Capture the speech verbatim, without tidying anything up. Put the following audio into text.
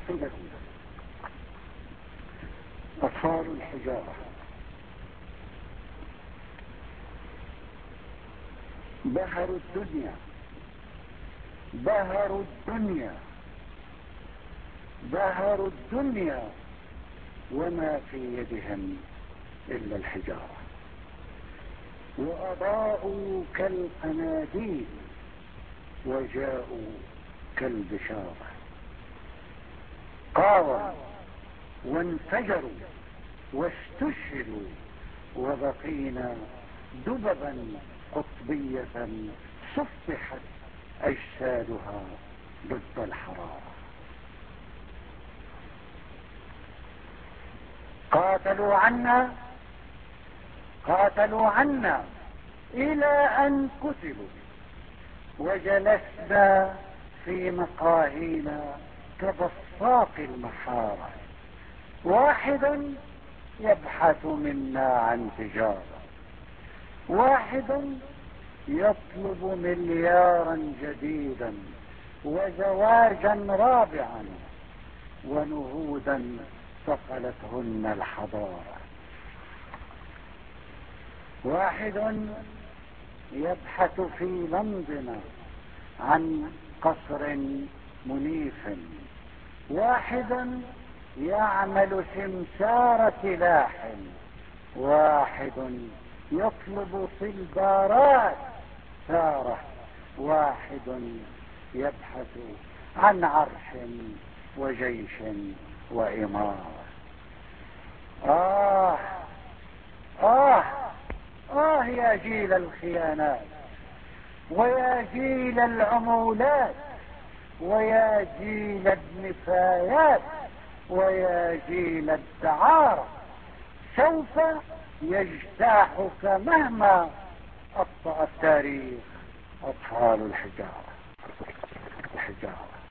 قصيدة أطفال الحجارة. بهر الدنيا بهر الدنيا بهر الدنيا وما في يدهم إلا الحجارة، وأضاءوا كالقناديل وجاءوا كالبشارة، قاوموا وانفجروا واستشهدوا، وبقينا دببا قطبية صفحت أجسادها ضد الحرارة. قاتلوا عنا قاتلوا عنا إلى أن قتلوا، وجلسنا في مقاهينا كبساط المحارة، واحدا يبحث منا عن تجارة، واحدا يطلب مليارا جديدا وزواجا رابعا ونهودا ثقلتهن الحضارة، واحد يبحث في لندن عن قصر منيف، واحد يعمل سمسار سلاح، واحد يطلب صلبارات ثارة، واحد يبحث عن عرش وجيش وإمارة. آه آه آه يا جيل الخيانات، ويا جيل العمولات، ويا جيل النفايات، ويا جيل الدعارة، سوف يجتاحك مهما أبطأ التاريخ أطفال الحجارة. الحجارة